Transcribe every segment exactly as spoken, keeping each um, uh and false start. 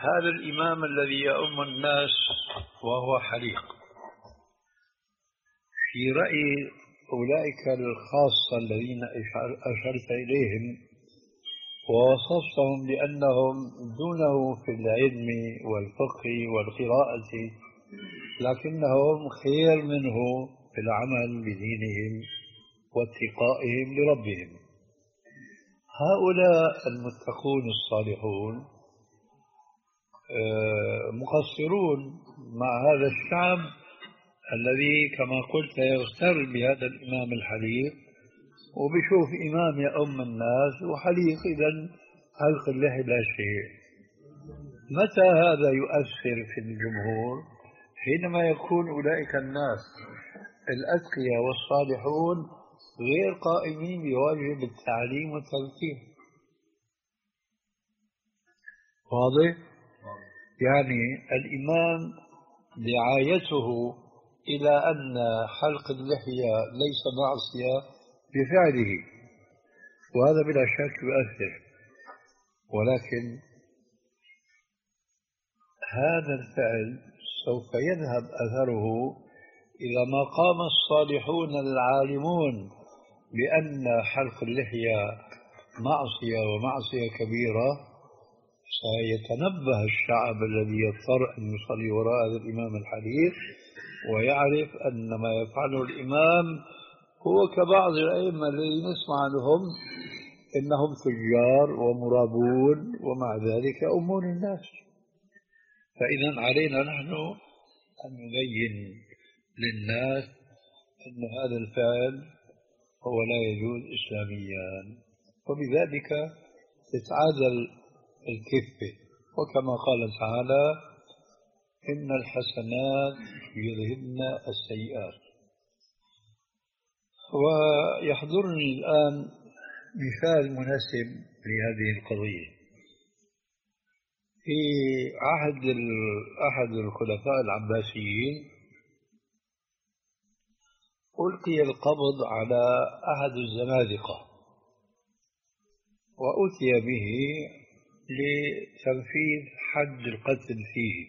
هذا الإمام الذي يؤم الناس وهو حليق، في رأي أولئك الخاصة الذين أشرت إليهم ووصفتهم بأنهم دونه في العلم والفقه والقراءة، لكنهم خير منه في العمل بدينهم واتقائهم لربهم. هؤلاء المتقون الصالحون مقصرون مع هذا الشعب الذي كما قلت يغتر بهذا الإمام الحليق وبشوف إمام يؤم الناس وحليق، إذن حلق اللحية لا شيء. متى هذا يؤثر في الجمهور؟ حينما يكون أولئك الناس الأتقياء والصالحون غير قائمين بواجب التعليم والتذكير. واضح؟ يعني الإمام دعايته إلى أن حلق اللحية ليس معصية بفعله، وهذا بلا شك يؤثر، ولكن هذا الفعل سوف يذهب أثره إذا ما قام الصالحون العالمون بأن حلق اللحية معصية ومعصية كبيرة. سيتنبه الشعب الذي يضطر أن يصلي وراء هذا الإمام الحليق ويعرف أن ما يفعله الإمام هو كبعض الأئمة الذين نسمع عنهم إنهم تجار ومرابون ومع ذلك يؤمون الناس. فإذا علينا نحن أن نبين للناس أن هذا الفعل هو لا يجوز إسلاميا، وبذلك تتعادل الكفة. وكما قال تعالى: إن الحسنات يذهبن السيئات. ويحضرني الآن مثال مناسب لهذه القضية. في عهد أحد الخلفاء العباسيين ألقي القبض على أحد الزنادقة وأتي به لتنفيذ حد القتل فيه،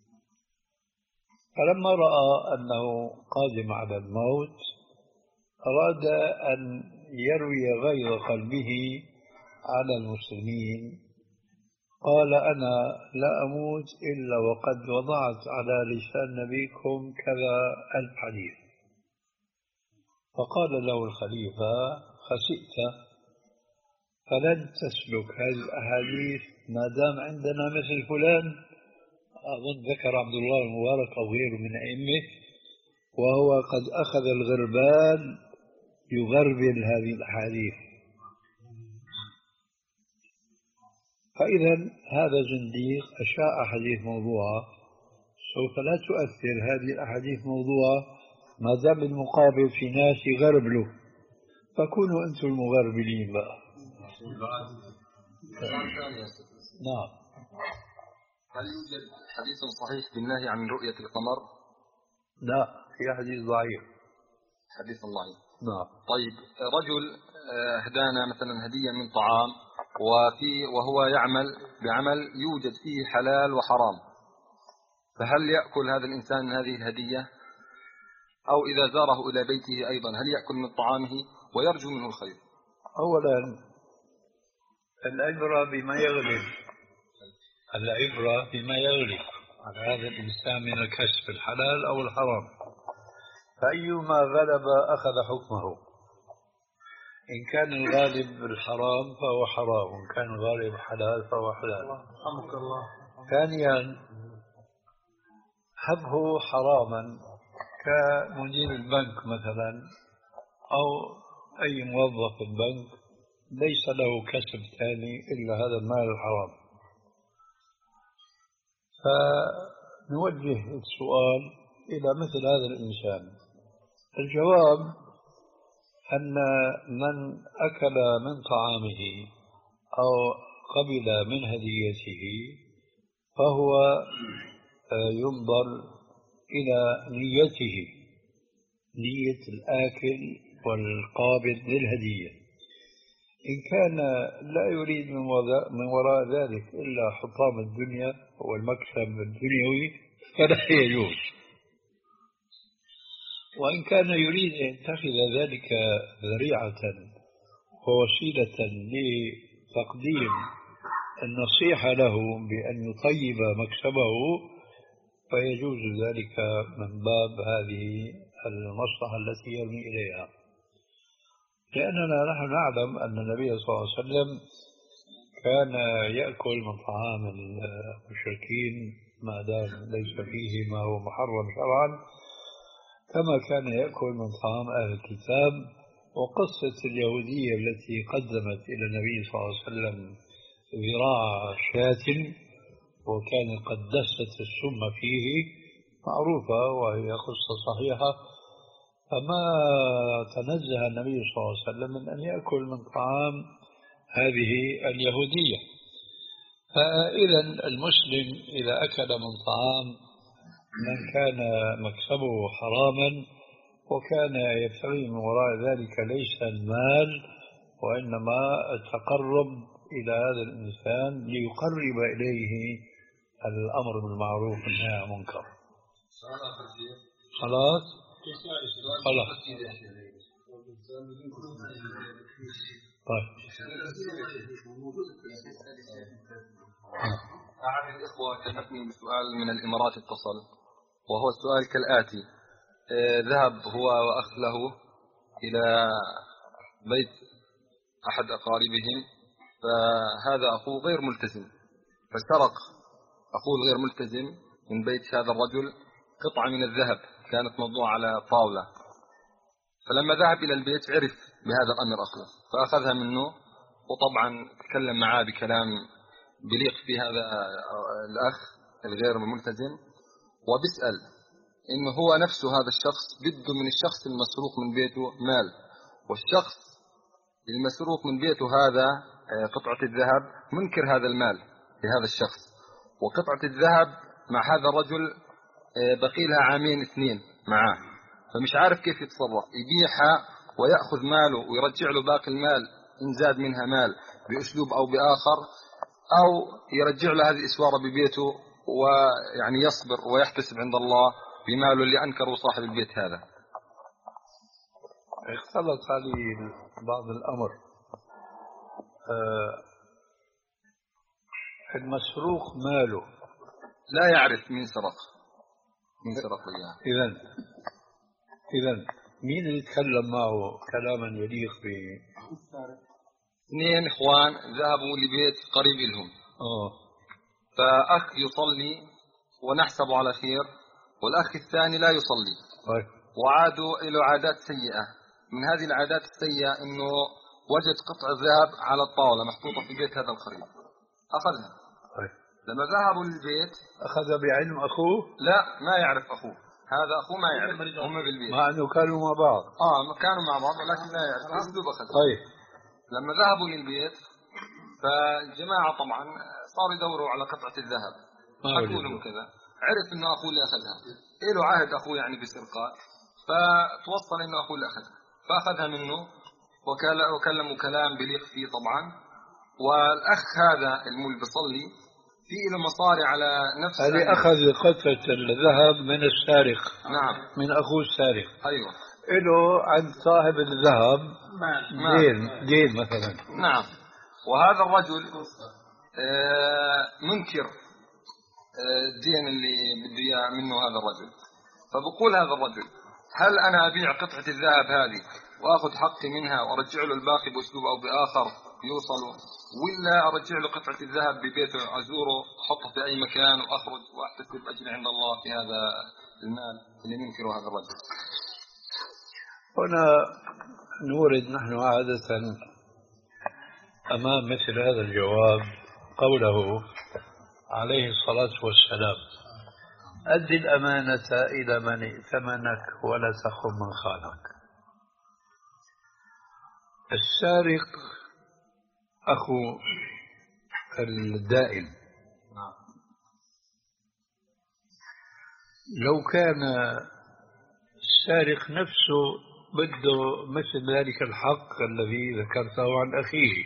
فلما رأى أنه قادم على الموت أراد أن يروي غيظ قلبه على المسلمين، قال: أنا لا أموت إلا وقد وضعت على لسان نبيكم كذا ألف حديث. فقال له الخليفة: خسئت، فلن تسلك هذه الأحاديث ما دام عندنا مثل فلان. أظن ذكر عبد الله المبارك أو غيره من أئمة، وهو قد أخذ الغربال يغربل هذه الأحاديث. فإذا هذا زنديق أشاع حديث موضوعة، سوف لا تؤثر هذه الأحاديث موضوعة ما دام المقابل في ناس يغربلوا، فكونوا أنتم المغربلين بقى. نعم. هل يوجد حديث صحيح بالنهي عن رؤية القمر؟ لا، في حديث ضعيف. حديث ضعيف. نعم. طيب، رجل أهدانا مثلا هدية من طعام وفي وهو يعمل بعمل يوجد فيه حلال وحرام، فهل يأكل هذا الإنسان من هذه الهدية؟ أو إذا زاره إلى بيته أيضا هل يأكل من طعامه ويرجو منه الخير؟ أولا العبرة بما يغلب، العبرة بما يغلب على هذا الإنسان من الكسب الحلال أو الحرام، فأيما غلب أخذ حكمه. إن كان الغالب الحرام فهو حرام، وإن كان الغالب حلال فهو حلال. رحمك الله. ثانيا، حبه حراما كمدير البنك مثلا أو أي موظف في البنك ليس له كسب ثاني إلا هذا المال الحرام. فنوجه السؤال إلى مثل هذا الإنسان. الجواب أن من أكل من طعامه أو قبل من هديته فهو ينظر إلى نيته، نية الآكل والقابض للهدية. إن كان لا يريد من وراء, من وراء ذلك إلا حطام الدنيا والمكسب الدنيوي فلا يجوز. وإن كان يريد أن يتخذ ذلك ذريعة ووسيلة لتقديم النصيحة له بأن يطيب مكسبه فيجوز ذلك من باب هذه المصلحة التي يرمي إليها، لأننا نحن نعلم أن النبي صلى الله عليه وسلم كان يأكل من طعام المشركين ما دام ليس فيه ما هو محرم شرعا، كما كان يأكل من طعام أهل الكتاب. وقصة اليهودية التي قدمت إلى النبي صلى الله عليه وسلم ذراع شاة وكان قد دست السم فيه معروفة وهي قصة صحيحة، فما تنزه النبي صلى الله عليه وسلم من أن يأكل من طعام هذه اليهودية. فإذا المسلم إذا أكل من طعام من كان مكسبه حراما وكان يبتغي من وراء ذلك ليس المال وإنما التقرب إلى هذا الإنسان ليقرب إليه الأمر بالمعروف والنهي عن المنكر. خلاص خلاص طيب. أحد الإخوة كتبني بسؤال من الإمارات اتصل، وهو السؤال كالآتي: آه ذهب هو وأخ له إلى بيت أحد أقاربهم، فهذا أخوه غير ملتزم، فسرق أخوه الغير ملتزم من بيت هذا الرجل قطعة من الذهب كانت موضوعة على طاولة، فلما ذهب إلى البيت عرف بهذا الأمر أخوه فأخذها منه، وطبعا تكلم معاه بكلام بليق في هذا الأخ الغير ملتزم، وبسأل إنه هو نفسه هذا الشخص بده من الشخص المسروق من بيته مال، والشخص المسروق من بيته هذا قطعة الذهب منكر هذا المال لهذا الشخص، وقطعة الذهب مع هذا الرجل بقي لها عامين اثنين معاه، فمش عارف كيف يتصرف، يبيعها ويأخذ ماله ويرجع له باقي المال إن زاد منها مال بأسلوب أو بآخر، أو يرجع له هذه الإسوارة ببيته ويعني يصبر ويحتسب عند الله بماله اللي أنكره صاحب البيت هذا. اختلط عليه بعض الأمر. آه المسروق ماله لا يعرف مين سرق مين سرق إياه. إذن إذن مين اللي يتكلم معه كلاما يليق ب اثنين إخوان ذهبوا لبيت قريب لهم، أوه. فأخ يصلي ونحسب على خير، والأخ الثاني لا يصلي، طيب. وعادوا إلى عادات سيئة. من هذه العادات السيئة إنه وجد قطع ذهب على الطاولة محطوطة في بيت هذا القريب، أخذها. طيب. لما ذهبوا للبيت أخذ بعلم أخوه؟ لا، ما يعرف أخوه، هذا أخوه ما يعرف، هم بالبيت مع أنه كانوا مع بعض. آه كانوا مع بعض ولكن لا يعرف أسلوب أخذها. طيب. لما ذهبوا للبيت فالجماعة طبعا صاروا يدوروا على قطعة الذهب، حكوا لهم كذا، عرف إنه أخوه اللي أخذها، إله عهد أخوه يعني بسرقة، فتوصل إنه أخوه اللي أخذها، فأخذها منه وكلموا كلام بليق فيه طبعا. والأخ هذا المول بيصلي في له مصاري على نفس هذه أخذ قطعة الذهب من السارق. نعم، من أخوه السارق. أيوة، له عند صاحب الذهب دين دين مثلا. نعم. وهذا الرجل منكر الدين اللي بده اياه منه هذا الرجل، فبقول هذا الرجل: هل أنا أبيع قطعة الذهب هذه وأخذ حقي منها وأرجع له الباقي بأسلوب أو بآخر يوصله، ولا أرجع له قطعة الذهب ببيته أزوره أحطه في أي مكان وأخرج وأحتسب أجري عند الله في هذا المال اللي منكره هذا الرجل؟ هنا نورد نحن عادة أمام مثل هذا الجواب قوله عليه الصلاة والسلام: أد الأمانة إلى من ائتمنك ولا تخن من خانك. السارق أخو الدائن، لو كان السارق نفسه بده مثل ذلك الحق الذي ذكرته عن أخيه،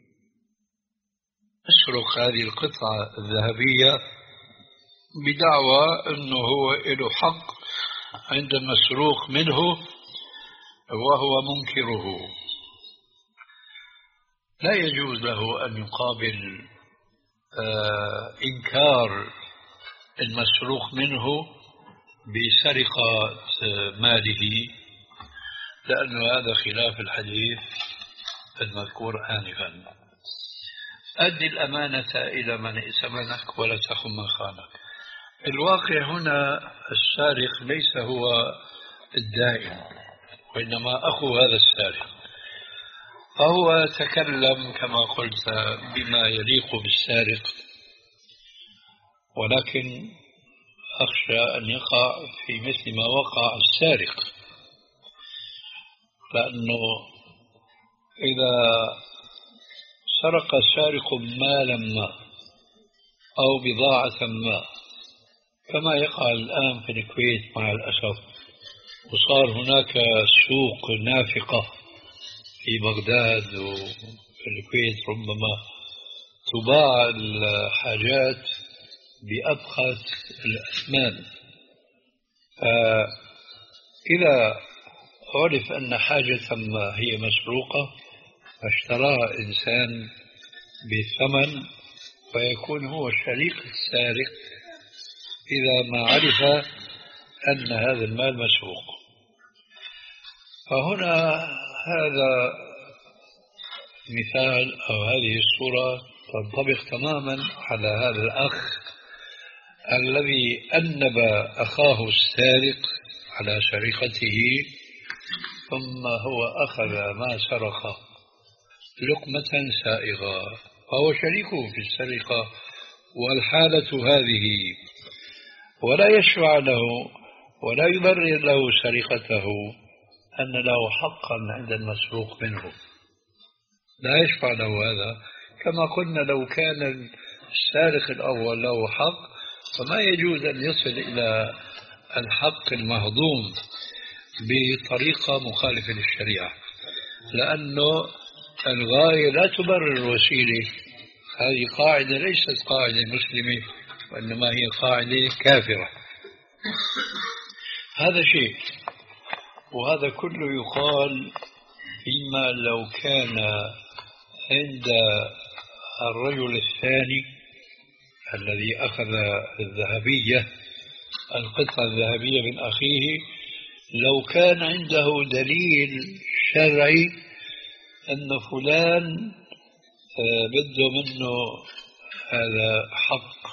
يسرق هذه القطعة الذهبية بدعوى أنه هو له حق عند المسروق منه وهو منكره. لا يجوز له أن يقابل آه إنكار المسروق منه بسرقة ماله، لأن هذا خلاف الحديث المذكور آنفا. أد الأمانة إلى من ائتمنك ولا تخن من خانك. الواقع هنا السارق ليس هو الدائم، وإنما أخو هذا السارق، فهو تكلم كما قلت بما يليق بالسارق، ولكن أخشى أن يقع في مثل ما وقع السارق، لأنه إذا سرق السارق مالا ما أو بضاعة ما كما يقع الآن في الكويت مع الأسف، وصار هناك سوق نافقة في بغداد وفي الكويت، ربما تباع الحاجات بأبخس الأثمان. فإذا عرف أن حاجة ما هي مسروقة فاشتراها إنسان بثمن، فيكون هو شريك السارق إذا ما عرف أن هذا المال مسروق. فهنا هذا مثال أو هذه الصورة تنطبق تماما على هذا الأخ الذي أنب أخاه السارق على سرقته، ثم هو أخذ ما سرق لقمة سائغة، فهو شريكه في السرقة والحالة هذه، ولا يشفع له ولا يبرر له سرقته أن له حقا عند المسروق منه، لا يشفع له هذا. كما قلنا لو كان السارق الأول له حق فما يجوز أن يصل إلى الحق المهضوم بطريقة مخالفة للشريعة، لأنه الغاية لا تبرر الوسيلة. هذه قاعدة ليست قاعدة مسلمة، وإنما هي قاعدة كافرة. هذا شيء، وهذا كله يقال فيما لو كان عند الرجل الثاني الذي أخذ الذهبية القطعة الذهبية من أخيه، لو كان عنده دليل شرعي أن فلان بده منه هذا حق،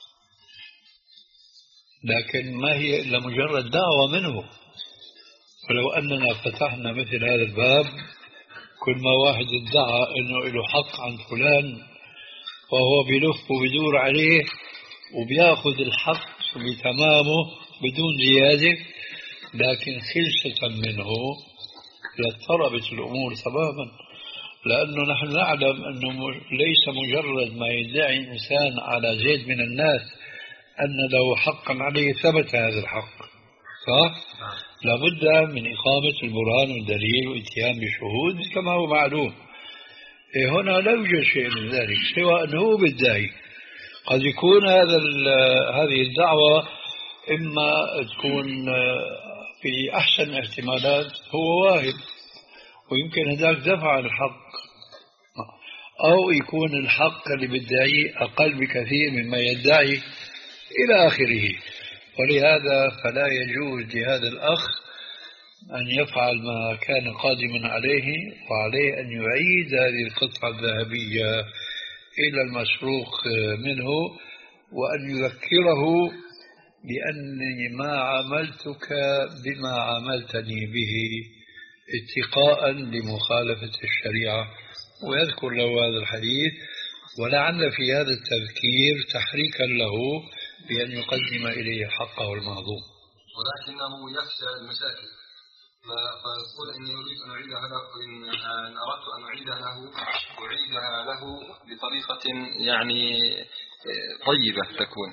لكن ما هي إلا مجرد دعوة منه. ولو أننا فتحنا مثل هذا الباب، كل ما واحد ادعى أنه له حق عن فلان وهو بيلف وبيدور عليه وبياخذ الحق بتمامه بدون زيادة، لكن خلصة منه لاضطربت الأمور تماما، لأنه نحن نعلم أنه ليس مجرد ما يدعي إنسان على زيد من الناس أن له حقا عليه ثبت هذا الحق، صح؟ لابد من إقامة البرهان والدليل والاتيان بشهود كما هو معلوم. هنا لا يوجد شيء من ذلك سوى أنه بالداعي. قد يكون هذا هذه الدعوة إما تكون في أحسن الاحتمالات هو واهب ويمكن هذاك دفع الحق، أو يكون الحق اللي بالداعي أقل بكثير مما يدعي إلى آخره. ولهذا فلا يجوز لهذا الأخ أن يفعل ما كان قادما عليه، وعليه أن يعيد هذه القطعة الذهبية إلى المسروق منه، وأن يذكره بأني ما عاملتك بما عاملتني به اتقاء لمخالفة الشريعة، ويذكر له هذا الحديث، ولعل في هذا التذكير تحريكا له بأن يقدم إليه حقه المهضوم. ولكنه يخشى المشاكل، فيقول إني أريد أن أعيدها له، إن أردت أن أعيدها له أعيدها له بطريقة يعني طيبة تكون،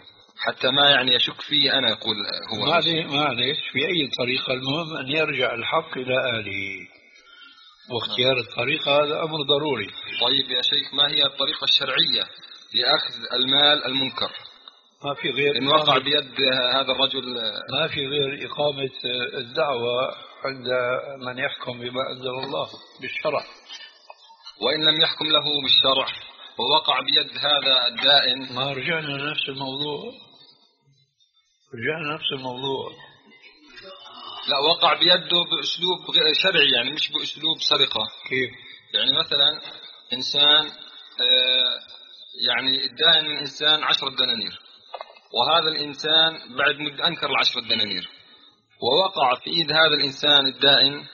حتى ما يعني يشك فيه أنا يقول هو معلش بأي طريقة، المهم أن يرجع الحق إلى أهله، واختيار الطريقة هذا أمر ضروري. طيب يا شيخ، ما هي الطريقة الشرعية لأخذ المال المنكر؟ ما في غير إن وقع بيد هذا الرجل. ما في غير إقامة الدعوة عند من يحكم بما أنزل الله بالشرع. وإن لم يحكم له بالشرع ووقع بيد هذا الدائن، ما رجعنا لنفس الموضوع رجعنا نفس الموضوع لا، وقع بيده بأسلوب شرعي، يعني مش بأسلوب سرقة. كيف؟ يعني مثلا إنسان يعني الدائن من إنسان عشرة دنانير، وهذا الإنسان بعد مدة أنكر العشرة دنانير، ووقع في إيد هذا الإنسان الدائن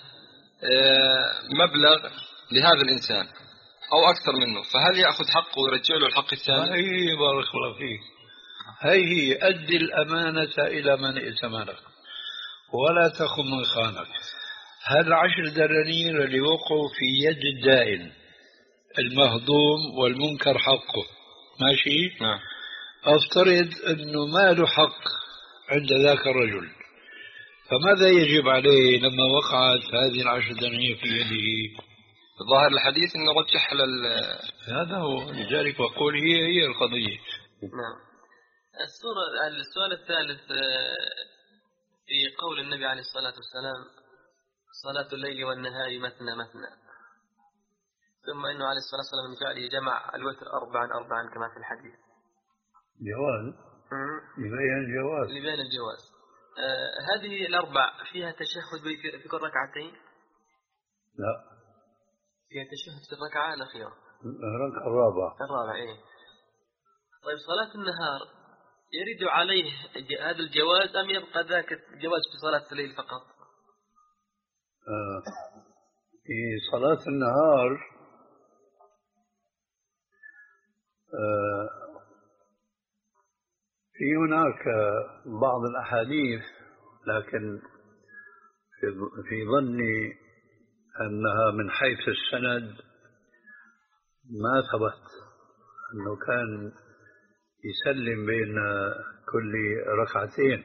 مبلغ لهذا الإنسان أو أكثر منه، فهل يأخذ حقه ويرجع له الحق الثاني؟ هي بارك الله فيك، هي هي أدي الأمانة إلى من ائتمنك ولا تخن من خانك. هل عشر دنانير اللي وقعوا في يد الدائن المهضوم والمنكر حقه ماشي؟ نعم. أفترض أنه ما له حق عند ذاك الرجل، فماذا يجب عليه لما وقعت هذه العشر دنانير في يده؟ ظاهر الحديث أنه رجح لل هذا هو، لذلك أقول هي هي القضية. نعم. السورة السؤال الثالث في قول النبي عليه الصلاة والسلام: صلاة الليل والنهار مثنى مثنى، ثم أنه عليه الصلاة والسلام من فعله جمع الوتر أربعا أربعا كما في الحديث. جواز، يبين الجواز، يبين الجواز. آه هذه الأربع فيها تشهد في كل ركعتين؟ لا، فيها تشهد في الركعة الأخيرة، الركعة الرابعة. الرابعة إيه. طيب صلاة النهار يرد عليه هذا الجواز أم يبقى ذاك الجواز في صلاة الليل فقط؟ آه. في صلاة النهار آه في هناك بعض الأحاديث، لكن في ظني أنها من حيث السند ما ثبت أنه كان يسلم بين كل ركعتين.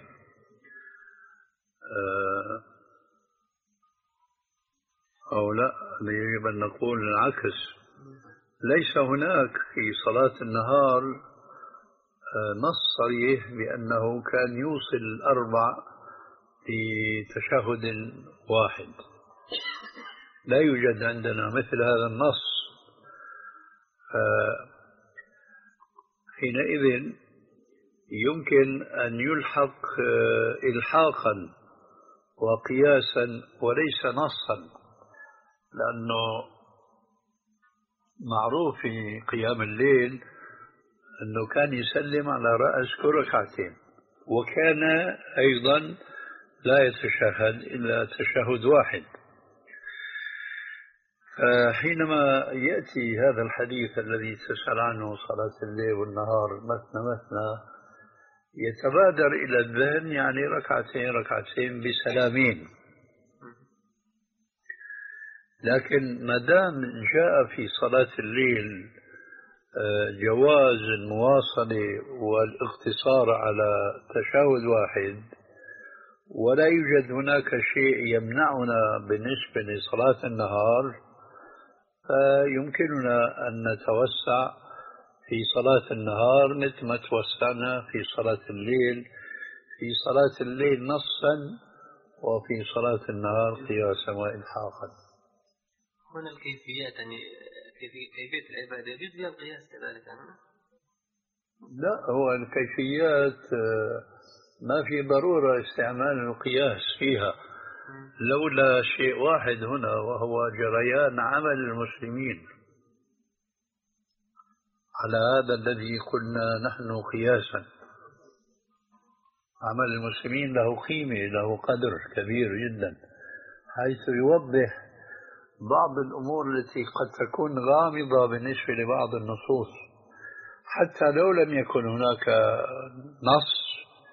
أو لا، يجب أن نقول العكس، ليس هناك في صلاة النهار نص صريح بأنه كان يوصل الأربع في تشهد واحد، لا يوجد عندنا مثل هذا النص. حينئذ يمكن أن يلحق إلحاقا وقياسا وليس نصا، لأنه معروف في قيام الليل أنه كان يسلم على رأس كل ركعتين، وكان أيضا لا يتشهد إلا تشهد واحد. حينما يأتي هذا الحديث الذي تسأل عنه صلاة الليل والنهار مثنى مثنى، يتبادر إلى الذهن يعني ركعتين ركعتين بسلامين، لكن ما دام جاء في صلاة الليل جواز المواصلة والاقتصار على تشهد واحد، ولا يوجد هناك شيء يمنعنا بالنسبة لصلاة النهار، فيمكننا أن نتوسع في صلاة النهار مثل ما توسعنا في صلاة الليل، في صلاة الليل نصا وفي صلاة النهار قياسا وإلحاقا. هنا الكيفيات، يعني كيفية العبادة يجوز فيها القياس كذلك؟ لا، هو الكيفيات ما في ضرورة استعمال القياس فيها، لولا شيء واحد هنا وهو جريان عمل المسلمين على هذا الذي قلنا نحن قياسا. عمل المسلمين له قيمة، له قدر كبير جدا، حيث يوضح بعض الأمور التي قد تكون غامضة بالنسبة لبعض النصوص، حتى لو لم يكن هناك نص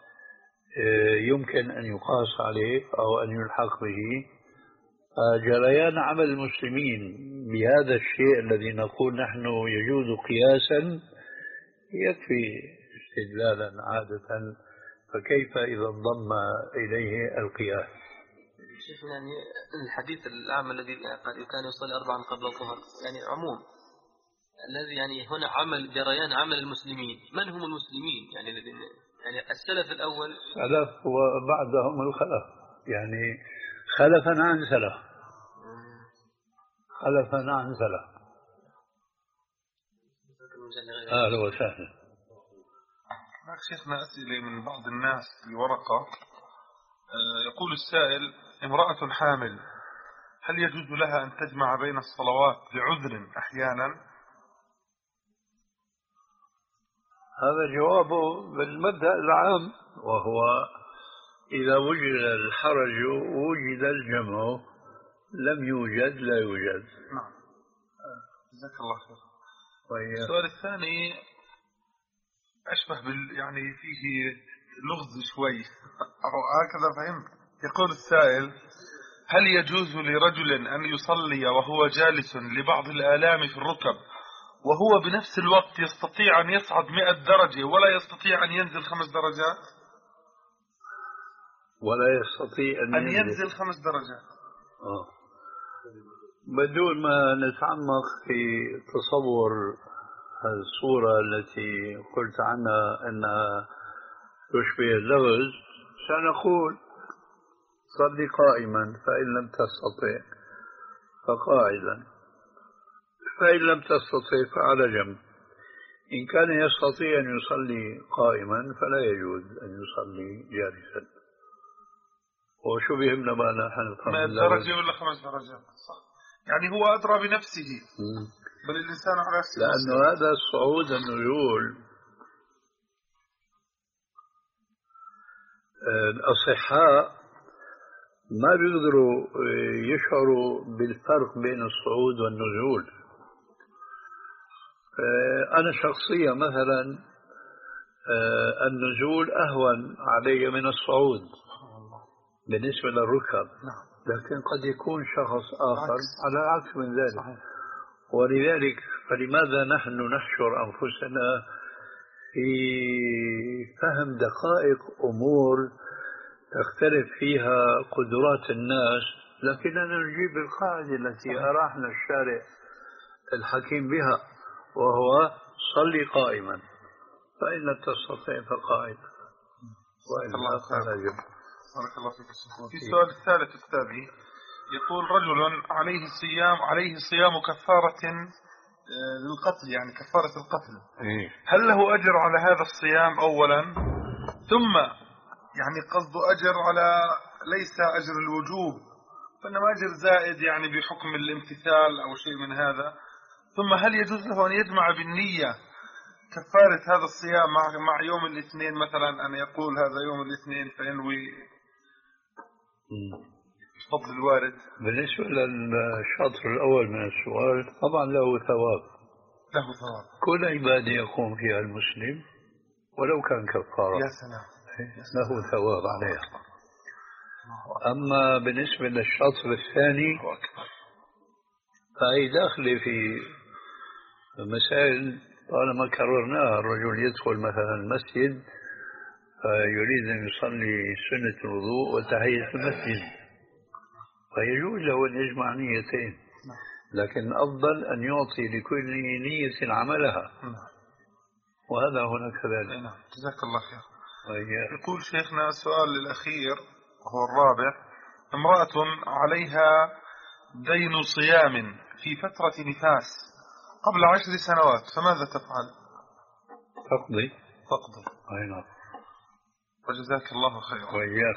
يمكن أن يقاس عليه أو أن يلحق به. جريان عمل المسلمين بهذا الشيء الذي نقول نحن يجوز قياسا يكفي استدلالا عادة، فكيف إذا انضم إليه القياس؟ شيخ يعني الحديث الأعمى الذي قد كان يصلي أربعا قبل الظهر يعني عموم الذي يعني هنا عمل جريان عمل المسلمين. من هم المسلمين يعني الذين يعني السلف الأول سلف وبعدهم الخلف، يعني خلفا عن سلف، خلفا عن سلف. أهلا وسهلا. شيخنا أسئلة من بعض الناس في ورقة. يقول السائل: امرأة حامل هل يجوز لها أن تجمع بين الصلوات لعذر أحيانا؟ هذا جوابه بالمبدأ العام، وهو إذا وجد الحرج وجد الجمع، لم يوجد لا يوجد. نعم، جزاك الله خير. طيب. السؤال الثاني أشبه بال يعني فيه لغز شوي أو هكذا فهمت. يقول السائل: هل يجوز لرجل أن يصلي وهو جالس لبعض الآلام في الركب وهو بنفس الوقت يستطيع أن يصعد مئة درجة ولا يستطيع أن ينزل خمس درجات؟ ولا يستطيع أن, أن ينزل, ينزل خمس درجات آه. بدون ما نتعمق في تصور الصورة التي قلت عنها أنها تشبه اللغز، سنقول صلي قائما، فإن لم تستطع فقاعدا، فإن لم تستطع فعلى جنب. إن كان يستطيع أن يصلي قائما فلا يجوز أن يصلي جالسا. وشو بيهمنا بقى نحن مئة درجة ولا خمس درجات؟ صح. يعني هو أدرى بنفسه. م. بل الإنسان على نفسه، لأنه هذا الصعود النزول الأصحاء ما بيقدروا يشعروا بالفرق بين الصعود والنزول. أنا شخصيا مثلا النزول أهون علي من الصعود بالنسبة للركب، لكن قد يكون شخص آخر على العكس من ذلك. ولذلك فلماذا نحن نحشر أنفسنا في فهم دقائق أمور تختلف فيها قدرات الناس، لكننا نجيب القاعدة التي أراحنا الشارع الحكيم بها، وهو صلي قائما، فإن لم تستطع فقائما، وإلا فلا جنب. بارك الله فيك. في السؤال الثالث أستاذي، يقول رجل عليه صيام عليه صيام كفارة للقتل، يعني كفارة القتل، هل له أجر على هذا الصيام أولا؟ ثم يعني قصد أجر على ليس أجر الوجوب، فإنما أجر زائد يعني بحكم الامتثال أو شيء من هذا. ثم هل يجوز له أن يجمع بالنية كفارة هذا الصيام مع مع يوم الاثنين مثلا، أن يقول هذا يوم الاثنين فينوي فضل الوارد؟ بالنسبة للشطر الأول من السؤال، طبعا له ثواب، له ثواب كل عبادة يقوم فيها المسلم ولو كان كفارة، يا سلام، له ثواب عليها. أما بالنسبة للشطر الثاني فهي داخلة في مسائل طالما كررناها. الرجل يدخل مثلا المسجد فيريد أن يصلي سنة الوضوء وتحية المسجد، فيجوز له أن يجمع نيتين، لكن أفضل أن يعطي لكل نية عملها، وهذا هنا كذلك. جزاك الله خير. وإياه. يقول شيخنا السؤال الأخير وهو الرابع: امرأة عليها دين صيام في فترة نفاس قبل عشر سنوات، فماذا تفعل؟ تقضي تقضي أي نعم. وجزاك الله خيرا. وإياك.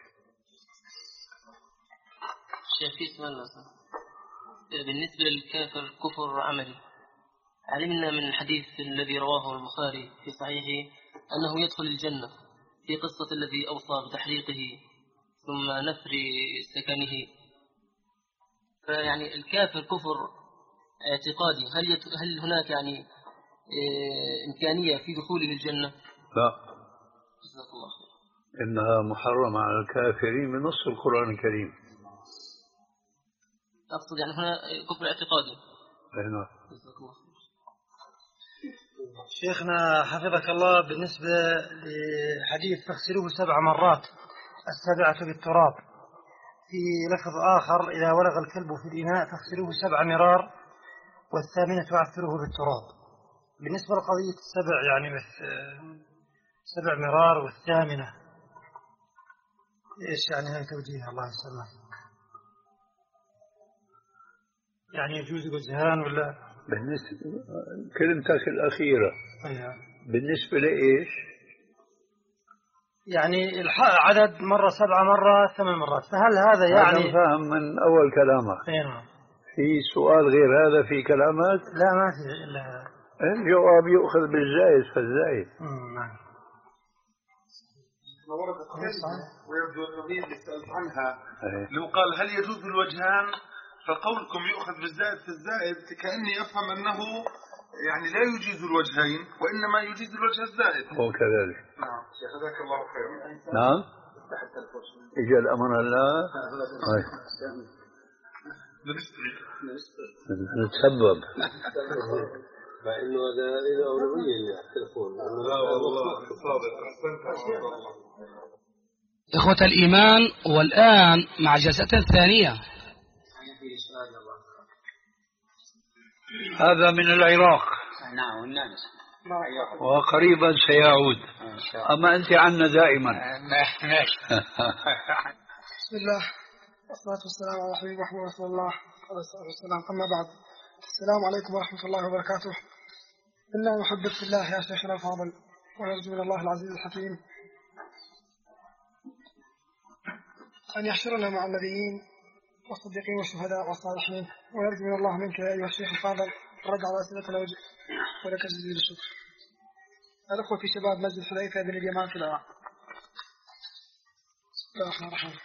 شيخ في سؤال بالنسبة للكافر كفر عملي، علمنا من الحديث الذي رواه البخاري في صحيحه أنه يدخل الجنة في قصة الذي أوصى بتحريقه ثم نفر سكنه، فيعني الكافر كفر اعتقادي، هل يت... هل هناك يعني إيه إمكانية في دخوله الجنة؟ لا، جزاك الله خير. إنها محرمة على الكافرين من نص القرآن الكريم. أقصد يعني هنا كفر اعتقادي. أي نعم. جزاك الله خير. شيخنا حفظك الله، بالنسبة لحديث تغسلوه سبع مرات، السابعة بالتراب، في لفظ آخر إذا ولغ الكلب في الإناء تغسلوه سبع مرار والثامنة تعثروه بالتراب. بالنسبة لقضية السبع يعني بس سبع مرار والثامنة إيش يعني هاي توجيه؟ الله يسلمك، يعني يجوز الوجهان ولا؟ بالنسبة كلمتك الأخيرة أيها. بالنسبة لإيش؟ يعني عدد مرة سبعة مرة ثمان مرات، فهل هذا يعني؟ أنا فاهم من أول كلامك. أيوة. في سؤال غير هذا في كلامك؟ لا ما في إلا هذا. الجواب يؤخذ بالزائد فالزائد. نعم. وردت كلمة ويبدو أنه هي اللي سألت عنها، لو قال هل يجوز الوجهان، فقولكم يؤخذ بالزائد في الزائد كأني أفهم أنه يعني لا يجيز الوجهين وإنما يجيز الوجه الزائد. هو كذلك. نعم شيخ جزاك الله خير. نعم إجا الأمر لا نتسبب مع انه هذا له اولويه التليفون. لا والله صادق، احسنت. إخوة الإيمان، والآن مع الجلسة الثانية. هذا من العراق. نعم والنعم. وقريبا سيعود. أما أنت عنا دائما. ماشي. بسم الله والصلاة والسلام على حبيب محمد رسول الله عليه الصلاة والسلام. أما بعد، السلام عليكم ورحمة الله وبركاته. إنا نحبك في الله يا شيخنا الفاضل، ونرجو من الله العزيز الحكيم أن يحشرنا مع النبيين والصديقين والشهداء والصالحين، ونرجو من الله منك يا أيها الشيخ الفاضل الرد على أسئلتنا ولك جزيل الشكر. الأخوة في شباب مسجد حذيفة بن اليمان في العراق. بسم الله الرحمن الرحيم.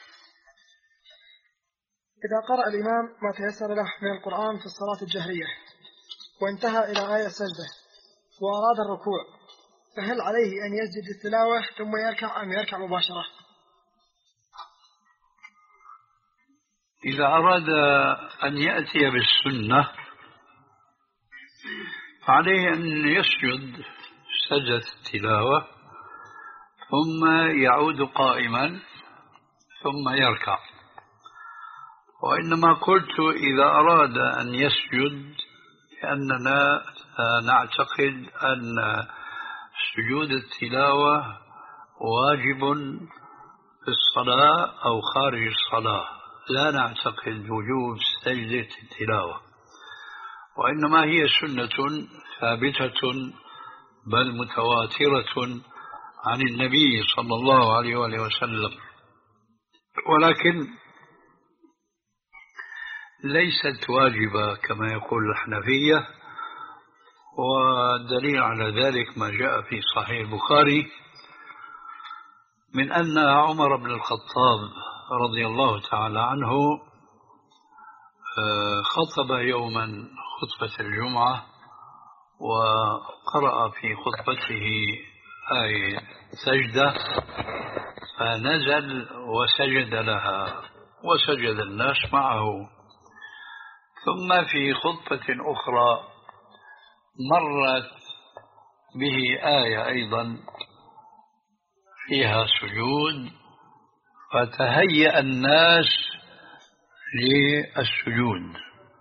إذا قرأ الإمام ما تيسر له من القرآن في الصلاة الجهرية وانتهى إلى آية السجدة وأراد الركوع، فهل عليه أن يسجد التلاوة ثم يركع أم يركع مباشرة؟ إذا أراد أن يأتي بالسنة عليه أن يسجد سجدة التلاوة ثم يعود قائما ثم يركع. وإنما قلت إذا أراد أن يسجد لأننا نعتقد أن سجود التلاوة واجب في الصلاة أو خارج الصلاة، لا نعتقد وجوب سجدة التلاوة، وإنما هي سنة ثابتة بل متواترة عن النبي صلى الله عليه وآله وسلم، ولكن ليست واجبة كما يقول الحنفية. والدليل على ذلك ما جاء في صحيح البخاري من أن عمر بن الخطاب رضي الله تعالى عنه خطب يوما خطبة الجمعة وقرأ في خطبته آية سجدة فنزل وسجد لها وسجد الناس معه. ثم في خطبة أخرى مرت به آية أيضا فيها سجود فتهيأ الناس للسجود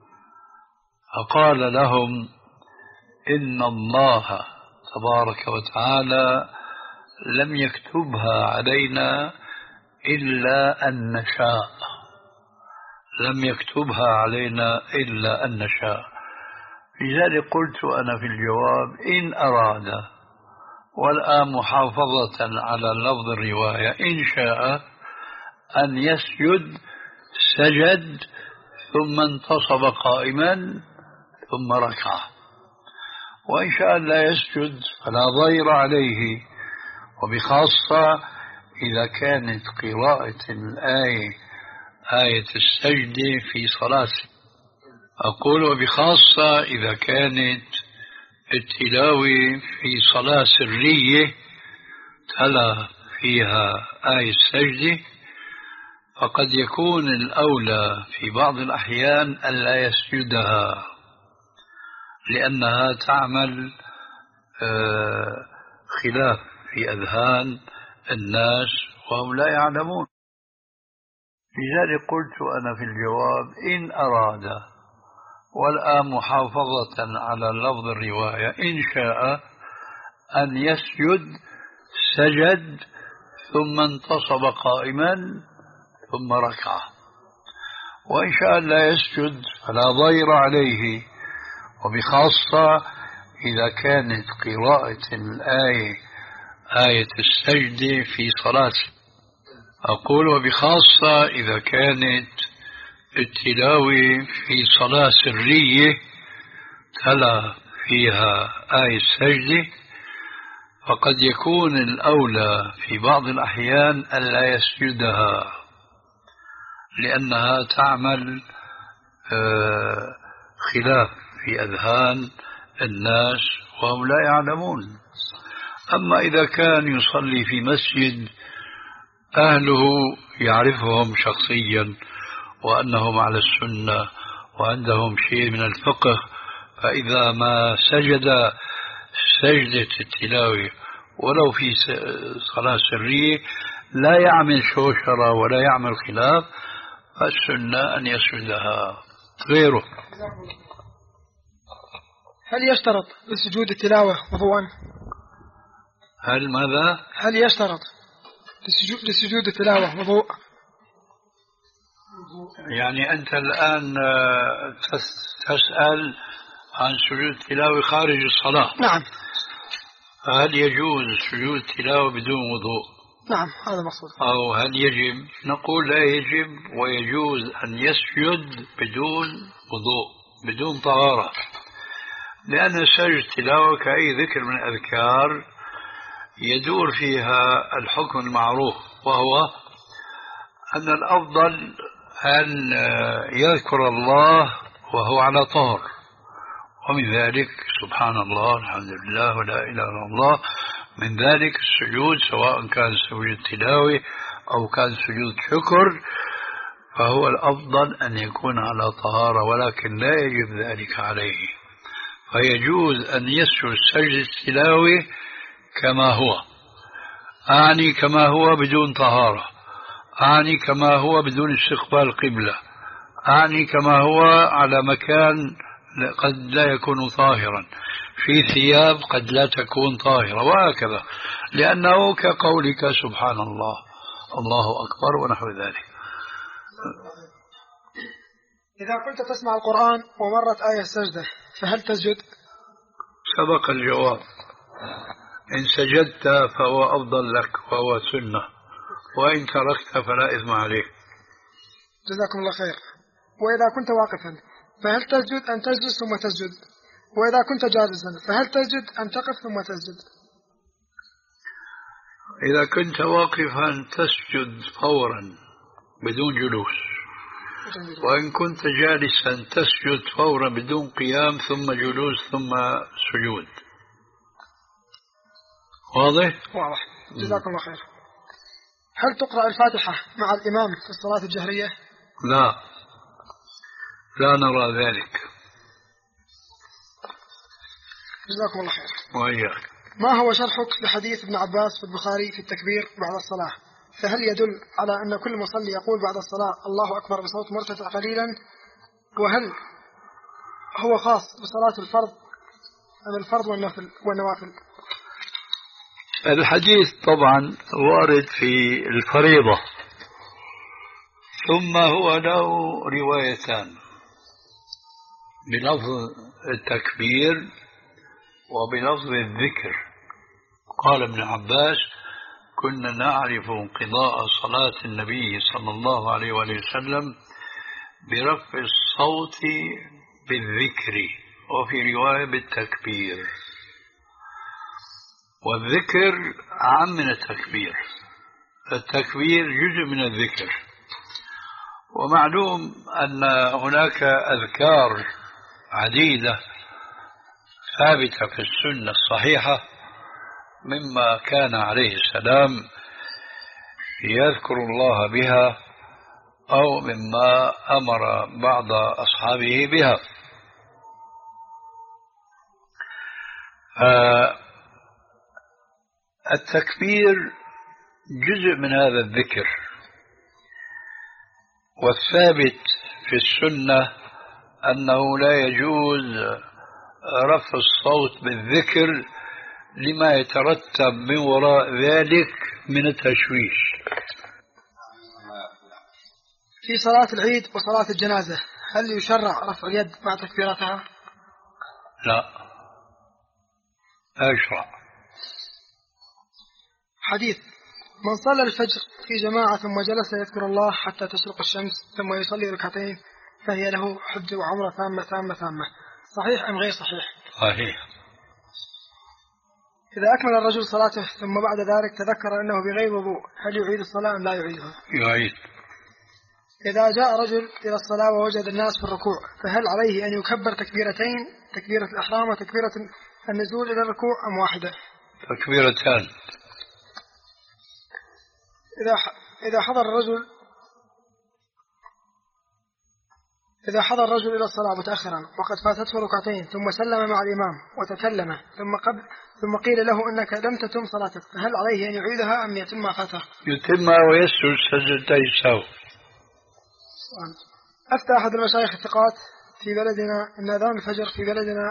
فقال لهم إن الله تبارك وتعالى لم يكتبها علينا إلا أن نشاء، لم يكتبها علينا إلا أن نشاء. لذلك قلت أنا في الجواب إن أراد، والآن محافظة على لفظ الرواية، إن شاء أن يسجد سجد ثم انتصب قائما ثم ركع، وإن شاء لا يسجد فلا ضير عليه، وبخاصة إذا كانت قراءة الآية آية السجد في صلاته. أقول وبخاصة إذا كانت التلاوة في صلاة سرية تلا فيها آية السجد، فقد يكون الأولى في بعض الأحيان ألا يسجدها لأنها تعمل خلاف في أذهان الناس وهم لا يعلمون. لذلك قلت أنا في الجواب إن أراد، والآن محافظة على لفظ الرواية، إن شاء أن يسجد سجد ثم انتصب قائما ثم ركع، وإن شاء لا يسجد فلا ضير عليه، وبخاصة إذا كانت قراءة الآية آية السجد في صلاته. أقول وبخاصة إذا كانت التلاوة في صلاة سرية تلا فيها آية السجدة، فقد يكون الأولى في بعض الأحيان ألا يسجدها، لأنها تعمل خلاف في أذهان الناس وهم لا يعلمون. أما إذا كان يصلي في مسجد أهله يعرفهم شخصيا وأنهم على السنة وعندهم شيء من الفقه، فإذا ما سجد سجدة التلاوة ولو في صلاة سرية لا يعمل شوشرة ولا يعمل خلاف، فالسنة أن يسجدها غيره. هل يشترط لسجود التلاوة وضوءا؟ هل ماذا؟ هل يشترط لسجود التلاوة وضوء؟ يعني أنت الآن تسأل عن سجود التلاوة خارج الصلاة. نعم. هل يجوز سجود التلاوة بدون وضوء؟ نعم هذا مقصود. أو هل يجب؟ نقول لا يجب، ويجوز أن يسجد بدون وضوء بدون طهارة، لأن سجد التلاوة كأي ذكر من الأذكار يدور فيها الحكم المعروف، وهو أن الأفضل أن يذكر الله وهو على طهر، ومن ذلك سبحان الله الحمد لله ولا إله إلا الله. من ذلك السجود سواء كان سجود تلاوة أو كان سجود شكر، فهو الأفضل أن يكون على طهارة، ولكن لا يجب ذلك عليه، فيجوز أن يسجد سجد التلاوة كما هو، أعني كما هو بدون طهارة، أعني كما هو بدون استقبال قبلة، أعني كما هو على مكان قد لا يكون طاهرا، في ثياب قد لا تكون طاهرة، وهكذا، لأنه كقولك سبحان الله الله أكبر ونحو ذلك. إذا كنت تسمع القرآن ومرت آية السجدة فهل تسجد؟ سبق الجواب، إن سجدت فهو أفضل لك وهو سنة، وإن تركت فلا إثم عليه. جزاكم الله خير. وإذا كنت واقفا فهل تسجد أن تجلس ثم تسجد؟ وإذا كنت جالسا فهل تسجد أن تقف ثم تسجد؟ إذا كنت واقفا تسجد فورا بدون جلوس، وإن كنت جالسا تسجد فورا بدون قيام ثم جلوس ثم سجود. واضح؟ واضح. جزاكم الله خير. هل تقرأ الفاتحة مع الإمام في الصلاة الجهرية؟ لا، لا نرى ذلك. جزاكم الله خير. وإياك. ما هو شرحك لحديث ابن عباس في البخاري في التكبير بعد الصلاة؟ فهل يدل على أن كل مصلي يقول بعد الصلاة الله أكبر بصوت مرتفع قليلا؟ وهل هو خاص بصلاة الفرض أم الفرض والنفل والنوافل؟ الحديث طبعا وارد في الفريضة، ثم هو له روايتان بلفظ التكبير وبلفظ الذكر. قال ابن عباس: كنا نعرف انقضاء صلاة النبي صلى الله عليه وآله وسلم برفع الصوت بالذكر، وفي رواية بالتكبير. والذكر عام من التكبير، التكبير جزء من الذكر. ومعلوم أن هناك أذكار عديدة ثابتة في السنة الصحيحة مما كان عليه السلام يذكر الله بها، أو مما أمر بعض أصحابه بها. التكبير جزء من هذا الذكر، والثابت في السنة أنه لا يجوز رفع الصوت بالذكر لما يترتب من وراء ذلك من التشويش. في صلاة العيد وصلاة الجنازة هل يشرع رفع اليد مع تكبيراتها؟ لا، لا يشرع. حديث: من صلى الفجر في جماعة ثم جلس يذكر الله حتى تشرق الشمس ثم يصلي ركعتين فهي له حج وعمرة تامة تامة تامة، صحيح أم غير صحيح؟ صحيح. إذا أكمل الرجل صلاته ثم بعد ذلك تذكر أنه بغير وضوء هل يعيد الصلاة أم لا يعيدها؟ يعيد. إذا جاء رجل إلى الصلاة ووجد الناس في الركوع فهل عليه أن يكبر تكبيرتين، تكبيرة الإحرام وتكبيرة النزول إلى الركوع، أم واحدة؟ تكبيرتان. إذا إذا حضر الرجل إذا حضر الرجل إلى الصلاة متأخرا وقد فاتته ركعتين ثم سلم مع الإمام وتكلم ثم قبل ثم قيل له أنك لم تتم صلاتك فهل عليه أن يعيدها أم يتم ما فاته؟ يتم ويسجد سجدتي السهو. أفتى أحد المشايخ الثقات في بلدنا أن أذان الفجر في بلدنا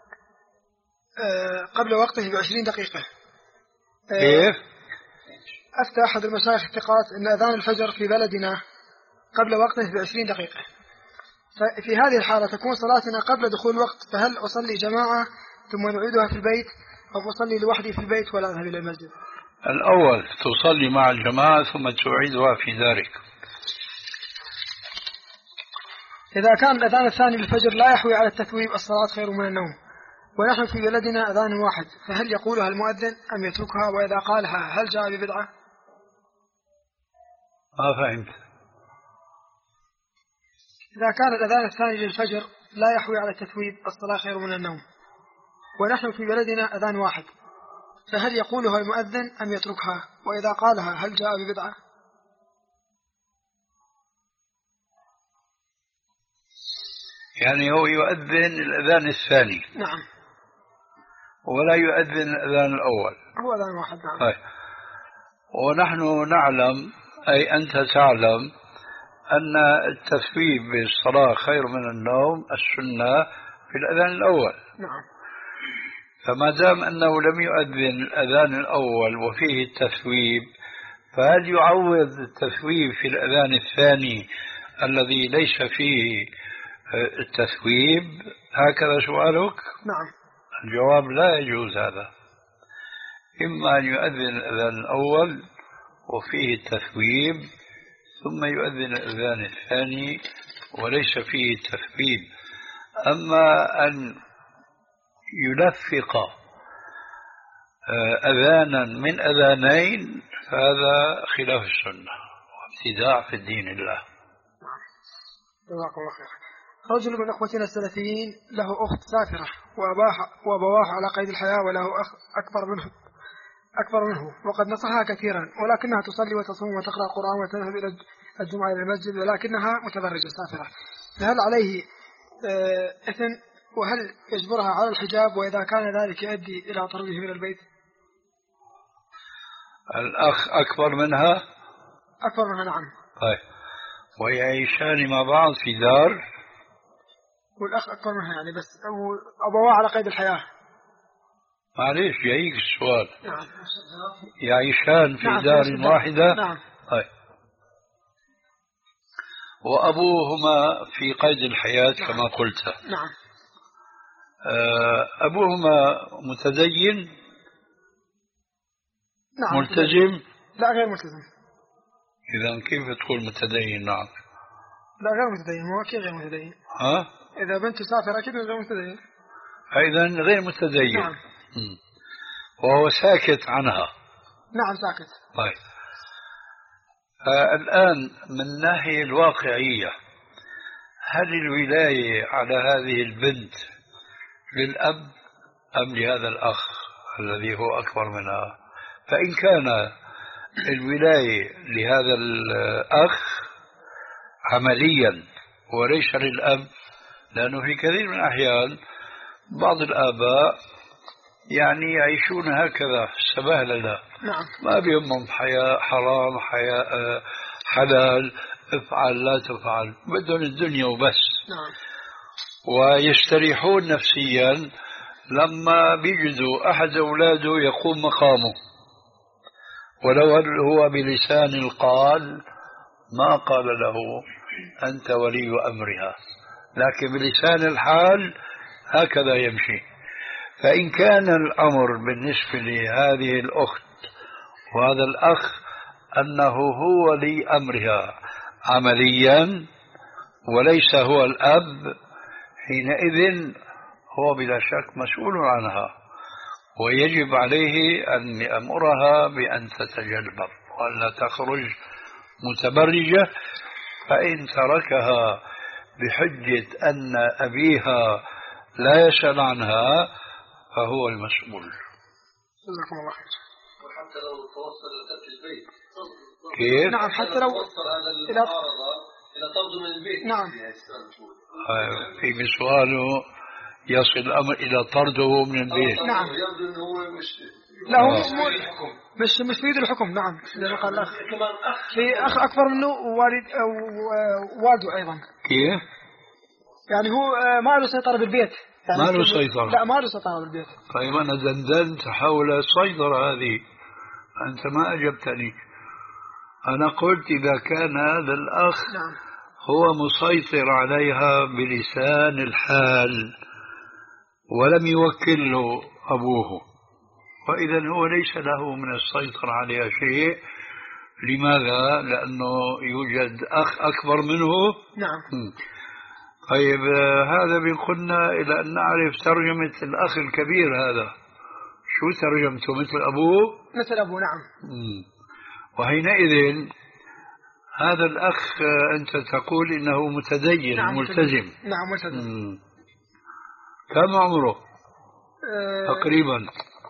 قبل وقته بعشرين دقيقة. كيف؟ أفتى أحد المشايخ الثقات أن أذان الفجر في بلدنا قبل وقته بعشرين دقيقة، ففي هذه الحالة تكون صلاتنا قبل دخول الوقت، فهل أصلي جماعة ثم نعيدها في البيت أو أصلي لوحدي في البيت ولا أذهب إلى المسجد؟ الأول تصلي مع الجماعة ثم تعيدها في ذلك. إذا كان الأذان الثاني للفجر لا يحوي على التثويب الصلاة خير من النوم، ونحن في بلدنا أذان واحد، فهل يقولها المؤذن أم يتركها؟ وإذا قالها هل جاء ببدعة؟ ما فهمت. إذا كان الأذان الثاني للفجر لا يحوي على التثويب الصلاة خير من النوم، ونحن في بلدنا أذان واحد، فهل يقولها المؤذن أم يتركها؟ وإذا قالها هل جاء ببدعة؟ يعني هو يؤذن الأذان الثاني. نعم. ولا يؤذن الأذان الأول. هو أذان واحد. نعم. طيب. ونحن نعلم، أي أنت تعلم، أن التثويب بالصلاة خير من النوم السنة في الأذان الأول. نعم. فما دام أنه لم يؤذن الأذان الأول وفيه التثويب، فهل يعوض التثويب في الأذان الثاني الذي ليس فيه التثويب؟ هكذا سؤالك؟ نعم. الجواب لا يجوز هذا. إما أن يؤذن الأذان الأول وفيه التثويب ثم يؤذن الأذان الثاني وليس فيه التثويب. أما أن يلفق أذانا من أذانين فهذا خلاف السنة وابتداع في الدين الله. جزاكم الله خير. رجل من أخوتنا السلفيين له أخت سافرة وأبواه على قيد الحياة وله أخ أكبر منه أكبر منه وقد نصحها كثيرا، ولكنها تصلي وتصوم وتقرأ القرآن وتذهب إلى الجمعة إلى المسجد، ولكنها متبرجة سافرة، فهل عليه إثم؟ وهل يجبرها على الحجاب؟ وإذا كان ذلك يؤدي إلى طرده من البيت؟ الأخ أكبر منها؟ أكبر منها. نعم. طيب. ويعيشان مع بعض في دار؟ والأخ أكبر منها يعني بس أبواه على قيد الحياة. معليش جايك السؤال. نعم. يعيشان في نعم. دار واحدة؟ نعم. طيب. وأبوهما في قيد الحياة. نعم. كما قلت. نعم. أبوهما متدين؟ نعم. ملتزم؟ لا غير ملتزم. إذا كيف تقول متدين؟ نعم. لا غير متدين. هو أكيد غير متدين. ها؟ إذا بنت سافر أكيد غير متدين. إذا غير متدين. نعم. م. وهو ساكت عنها. نعم ساكت. طيب. الآن من الناحية الواقعية هل الولاية على هذه البنت للأب أم لهذا الأخ الذي هو أكبر منها؟ فإن كان الولاية لهذا الأخ عمليا وليس للأب، لأنه في كثير من الأحيان بعض الآباء يعني يعيشون هكذا سبهللة. نعم. ما بيهمهم حياة حرام حياة حلال، افعل لا تفعل، بدهم الدنيا وبس. نعم. ويستريحون نفسيا لما بيجدوا أحد أولاده يقوم مقامه، ولو هو بلسان القال ما قال له أنت ولي أمرها، لكن بلسان الحال هكذا يمشي. فإن كان الأمر بالنسبة لهذه الأخت وهذا الأخ أنه هو لي أمرها عمليا وليس هو الأب، حينئذ هو بلا شك مسؤول عنها، ويجب عليه أن يأمرها بأن تتجلبب وأن لا تخرج متبرجة. فإن تركها بحجة أن أبيها لا يسأل عنها فهو المسؤول. جزاكم الله خير. وحتى لو توصل لترك البيت كيف؟ نعم، حتى لو توصل هذا المعارضة إلى طرده من البيت. نعم. في سؤاله يصل الأمر إلى طرده من البيت. نعم. يبدو أنه هو مش لا هو آه. مش مش مش في يد الحكم. نعم زي ما قال الأخ، في أخ أكبر منه والد أو والده أيضا. كيف؟ يعني هو ما له سيطرة بالبيت. يعني ما له سيطرة. لا ما له سيطرة بالبيت. طيب أنا دندنت حول السيطرة هذه، أنت ما أجبتني. أنا قلت إذا كان هذا الأخ نعم. هو مسيطر عليها بلسان الحال ولم يوكله أبوه، وإذا هو ليس له من السيطرة عليها شيء. لماذا؟ لأنه يوجد أخ أكبر منه. نعم. طيب هذا بينقلنا إلى أن نعرف ترجمة الأخ الكبير هذا، شو ترجمته؟ مثل أبوه؟ مثل أبوه. نعم. مم. وحينئذ هذا الأخ أنت تقول إنه متدين. نعم ملتزم. نعم ملتزم. مم. كم عمره؟ أه تقريبا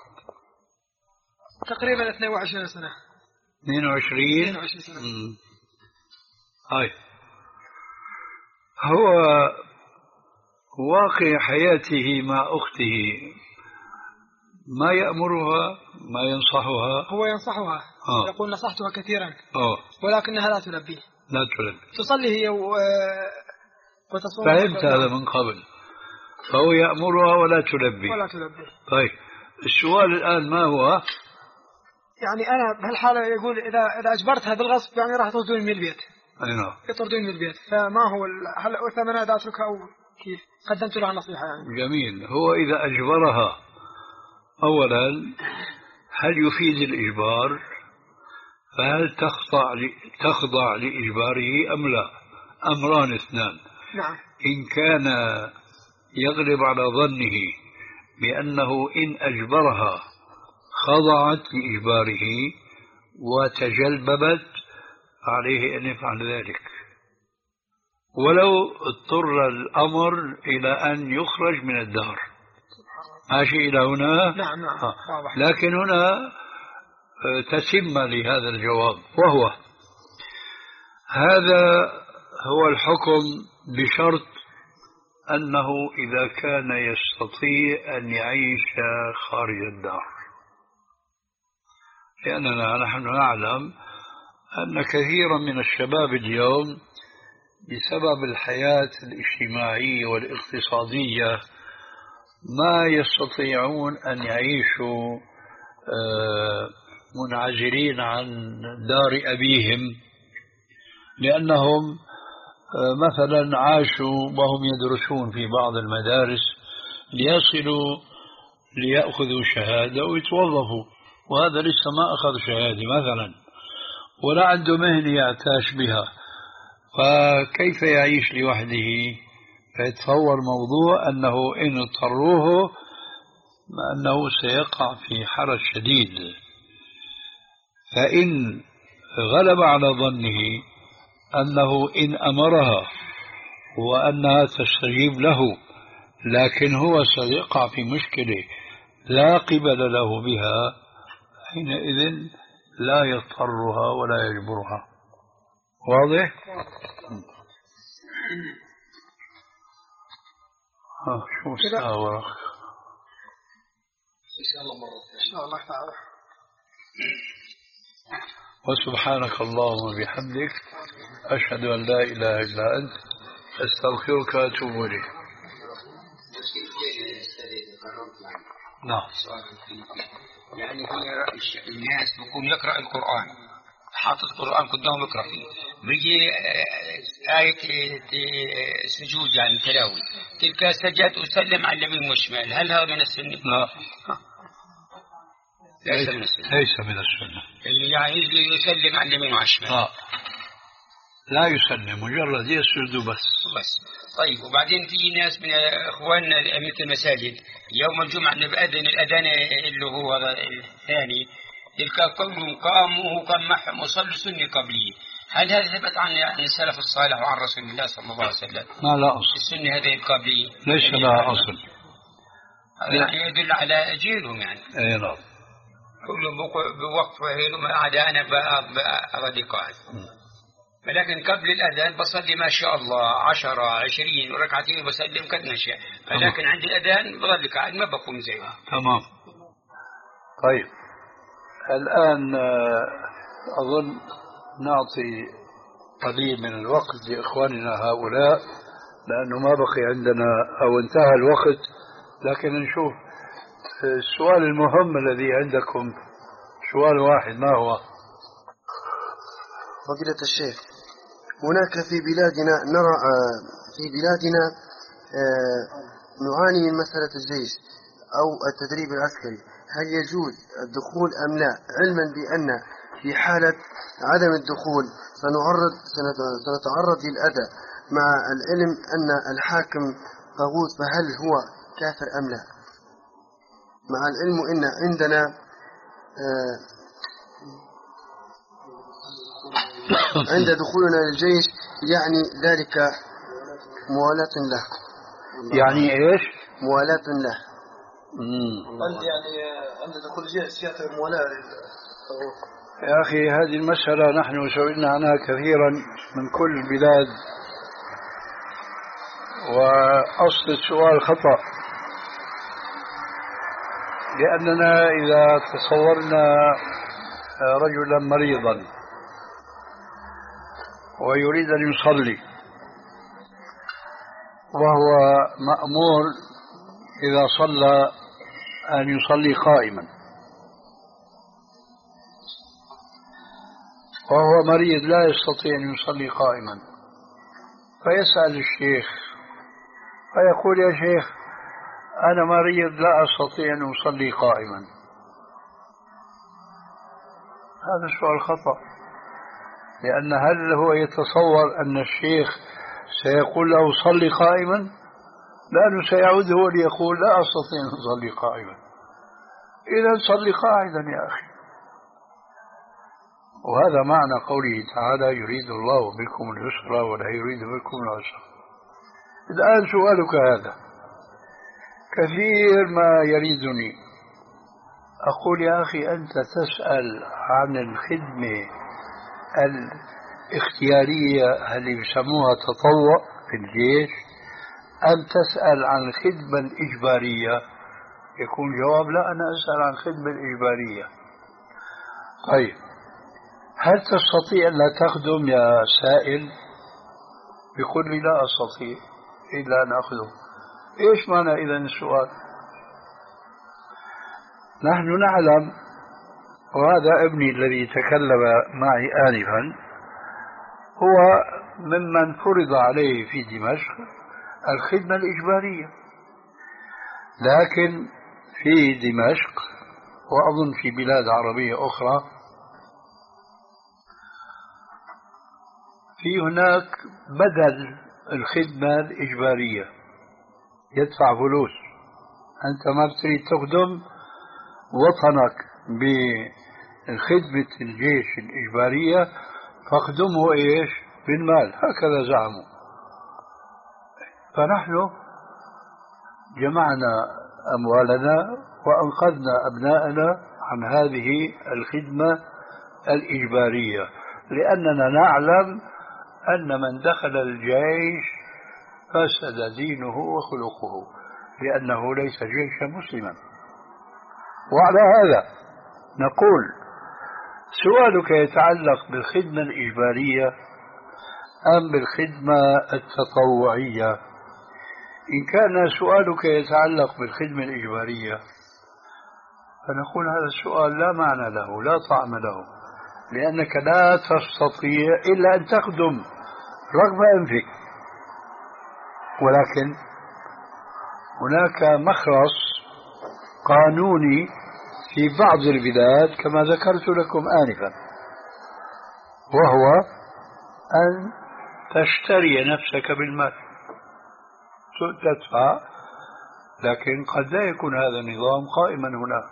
تقريبا اثنين وعشرين سنة. اثنين وعشرين. اثنين وعشرين سنة. مم. هاي هو واقع حياته مع أخته، ما يأمرها ما ينصحها. هو ينصحها. آه. يقول نصحتها كثيرا. آه. ولكنها لا تلبي. لا تلبي. تصلي هي و... وتصوم. فهمت هذا من قبل. فهو يأمرها ولا تلبي. ولا تلبي. طيب السؤال الآن ما هو؟ يعني أنا بهالحالة يقول إذا إذا أجبرتها بالغصب يعني راح تطردوني من البيت. أي نعم. يطردوني من البيت، فما هو هل أثمن إذا أتركها أو كيف؟ قدمت لها نصيحة يعني. جميل. هو إذا أجبرها أولا هل يفيد الإجبار؟ فهل تخضع تخضع لإجباره أم لا؟ أمران اثنان. نعم. إن كان يغلب على ظنه بأنه إن أجبرها خضعت لإجباره وتجلببت عليه أن يفعل ذلك، ولو اضطر الأمر إلى أن يخرج من الدار. ماشي إلى هنا؟ نعم نعم. آه. لكن هنا تتم لهذا الجواب، وهو هذا هو الحكم بشرط أنه إذا كان يستطيع أن يعيش خارج الدار، لأننا نحن نعلم أن كثيرا من الشباب اليوم بسبب الحياة الاجتماعية والاقتصادية ما يستطيعون أن يعيشوا منعزلين عن دار أبيهم، لأنهم مثلا عاشوا وهم يدرسون في بعض المدارس ليصلوا ليأخذوا شهادة ويتوظفوا، وهذا لسه ما أخذ شهادة مثلا ولا عنده مهنة يعتاش بها، فكيف يعيش لوحده؟ فيتصور موضوع أنه إن اضطروه أنه سيقع في حرج شديد. فإن غلب على ظنه أنه إن أمرها وأنها تستجيب له لكن هو سيقع في مشكلة لا قبل له بها، حينئذ لا يضطرها ولا يجبرها. واضح؟ ها شو الساعة وراك؟ إن شاء الله مرة إن شاء الله تعالى. وسبحانك اللهم وبحمدك أشهد أن لا إله إلا أنت أستغفرك وأتوب إليك. نعم. يعني في الناس بيكون يقرأ القرآن، حاطط القرآن قدامه يقرأ فيه، بيجي آية سجود يعني تلاوي، تلك سجد وسلم على اليمين والشمال، هل هذا من السنة؟ لا. ليس من السنة. ليس من السنة. اللي يعني يجي يسلم على اليمين والشمال. آه. لا يسلم، مجرد يسجد بس. بس. طيب وبعدين في ناس من اخواننا مثل المساجد يوم الجمعه بأذن الاذان اللي هو الثاني تلك كلهم قاموا وقام معهم وصلوا سنه قبليه، هل هذا ثبت عن السلف الصالح وعن رسول الله صلى الله عليه وسلم؟ ما لا اصل. السنه هذه القبليه ليس لها اصل. يعني يدل على جيلهم يعني. اي نعم. كلهم بوقف ما عدا انا بغدي قاعد. ولكن قبل الأذان بصلي ما شاء الله عشرة عشرين وركعتين بسلم قد نشاء، ولكن عند الأذان بظل قاعد ما بكون زي. تمام. طيب الآن أظن نعطي قليل من الوقت لإخواننا هؤلاء لأنه ما بقي عندنا أو انتهى الوقت، لكن نشوف السؤال المهم الذي عندكم. سؤال واحد، ما هو؟ فضيلة الشيخ، هناك في بلادنا نرى في بلادنا نعاني من مسألة الجيش أو التدريب العسكري، هل يجوز الدخول أم لا، علما بأن في حالة عدم الدخول سنعرض سنتعرض للأذى، مع العلم أن الحاكم طاغوت، فهل هو كافر أم لا، مع العلم أن عندنا عند دخولنا للجيش يعني ذلك موالاة له. يعني ايش؟ موالاة له. عند يعني عند دخول الجيش يعتبر موالاة. يا أخي هذه المسألة نحن سئلنا عنها كثيرا من كل البلاد، وأصل السؤال خطأ، لأننا إذا تصورنا رجلا مريضا ويريد أن يصلي وهو مأمور إذا صلى أن يصلي قائما، وهو مريض لا يستطيع أن يصلي قائما، فيسأل الشيخ فيقول يا شيخ أنا مريض لا أستطيع أن أصلي قائما. هذا سؤال خطأ، لأن هل هو يتصور أن الشيخ سيقول له صلي قائما؟ لأنه سيعود هو ليقول لا أستطيع أن أصلي قائما. إذا صلي قاعدا يا أخي. وهذا معنى قوله تعالى يريد الله بكم اليسر ولا يريد بكم العسر. الآن سؤالك هذا كثير ما يريدني، أقول يا أخي أنت تسأل عن الخدمة الاختيارية اللي بيسموها تطوع في الجيش، أم تسأل عن الخدمة الإجبارية؟ يكون جواب لا، أنا أسأل عن الخدمة الإجبارية. طيب هل تستطيع أن لا تخدم يا سائل؟ يقول لي لا أستطيع إلا أن أخدم. إيش معنى إذن السؤال؟ نحن نعلم، وهذا ابني الذي تكلم معي آنفا هو ممن فرض عليه في دمشق الخدمة الإجبارية، لكن في دمشق وأظن في بلاد عربية أخرى في هناك بدل الخدمة الإجبارية، يدفع فلوس. أنت ما بتريد تخدم وطنك بخدمة الجيش الإجبارية فاخدمه إيش؟ بالمال، هكذا زعموا. فنحن جمعنا أموالنا وأنقذنا أبناءنا عن هذه الخدمة الإجبارية، لأننا نعلم أن من دخل الجيش فسد دينه وخلقه، لأنه ليس جيشا مسلما. وعلى هذا نقول سؤالك يتعلق بالخدمة الإجبارية أم بالخدمة التطوعية؟ إن كان سؤالك يتعلق بالخدمة الإجبارية فنقول هذا السؤال لا معنى له، لا طعم له، لأنك لا تستطيع إلا أن تخدم رغم أنفك. ولكن هناك مخرص قانوني في بعض البلاد كما ذكرت لكم آنفا، وهو أن تشتري نفسك بالمال، تدفع، لكن قد لا يكون هذا النظام قائما هنا.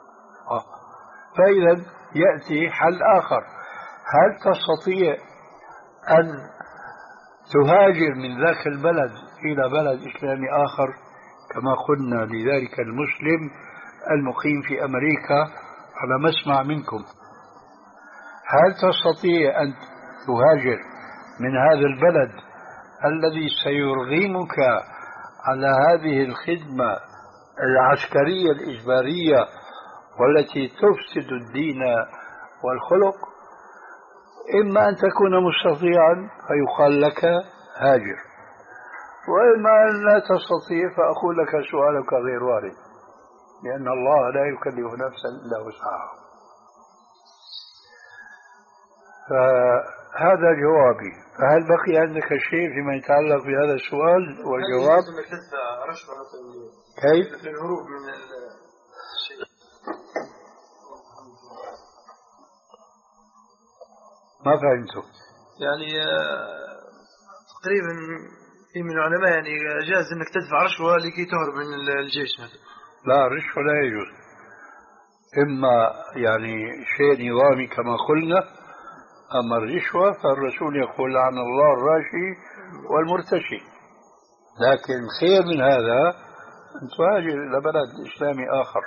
فإذا يأتي حل آخر. هل تستطيع أن تهاجر من ذاك البلد إلى بلد إسلامي آخر كما قلنا لذلك المسلم المقيم في أمريكا على مسمع منكم؟ هل تستطيع أن تهاجر من هذا البلد الذي سيرغمك على هذه الخدمة العسكرية الإجبارية والتي تفسد الدين والخلق؟ إما أن تكون مستطيعا فيقال لك هاجر، وإما أن لا تستطيع فأقول لك سؤالك غير وارد، لأن الله لا يكلف نفسا إلا وسعها. فهذا جوابي. فهل بقي عندك شيء فيما يتعلق بهذا السؤال والجواب؟ كيف؟ للهروب من الشيء. ما فهمته. يعني تقريبا في من العلماء يعني جاز انك تدفع رشوة لكي تهرب من الجيش مثلا. لا، الرشوة لا يجوز. إما يعني شيء نظامي كما قلنا، أما الرشوة فالرسول يقول لعن الله الراشي والمرتشي. لكن خير من هذا أن تهاجر إلى بلد إسلامي آخر.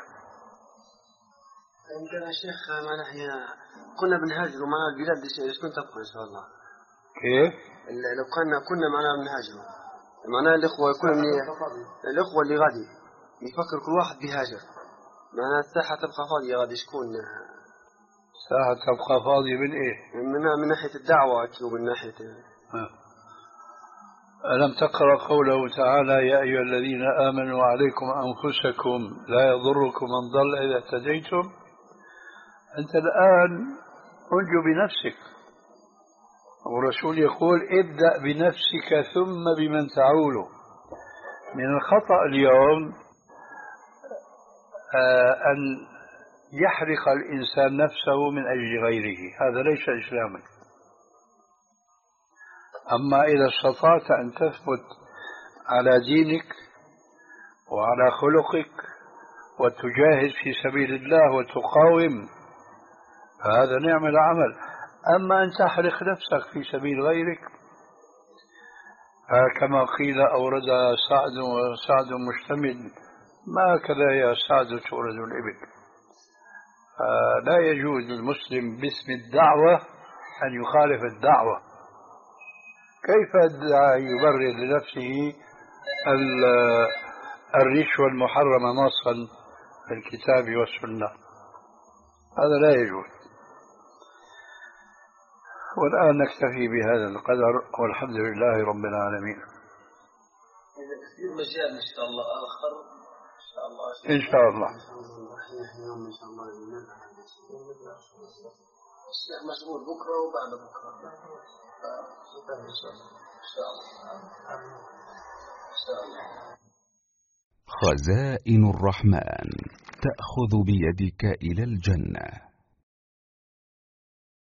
إن كان الشيخ ما نحن كنا بنهاجر ومعنا البلاد ايش كنت تبقى إن شاء الله؟ كيف؟ لو كنا كنا معنا بنهاجر معناه الإخوة يكون من الإخوة اللي غادي يفكر كل واحد بيهاجر، معناه الساحة تبقى فاضية غادي شكون؟ الساحة تبقى فاضية من إيه؟ من من ناحية الدعوة ومن ناحية ها. ألم تقرأ قوله تعالى يا أيها الذين آمنوا عليكم أنفسكم لا يضركم من ضل إذا اهتديتم؟ أنت الآن أنجو بنفسك، والرسول يقول ابدأ بنفسك ثم بمن تعوله. من الخطأ اليوم أن يحرق الإنسان نفسه من أجل غيره، هذا ليس إسلاما. أما إذا استطعت أن تثبت على دينك وعلى خلقك وتجاهد في سبيل الله وتقاوم فهذا نعم العمل. أما أن تحرق نفسك في سبيل غيرك كما قيل أورد سعد وسعد مشتمل، ما كذا يا سعد تورد الإبل. لا يجوز للمسلم باسم الدعوة أن يخالف الدعوة. كيف يبرر لنفسه الرشوة المحرمة نصا في الكتاب والسنة؟ هذا لا يجوز. والآن نكتفي بهذا القدر والحمد لله رب العالمين. إذا كثير مجال إن شاء الله آخر إن شاء الله إن شاء الله. الشيخ مشغول بكرة وبعد بكرة إن شاء الله. إن شاء الله. خزائن الرحمن تأخذ بيدك إلى الجنة.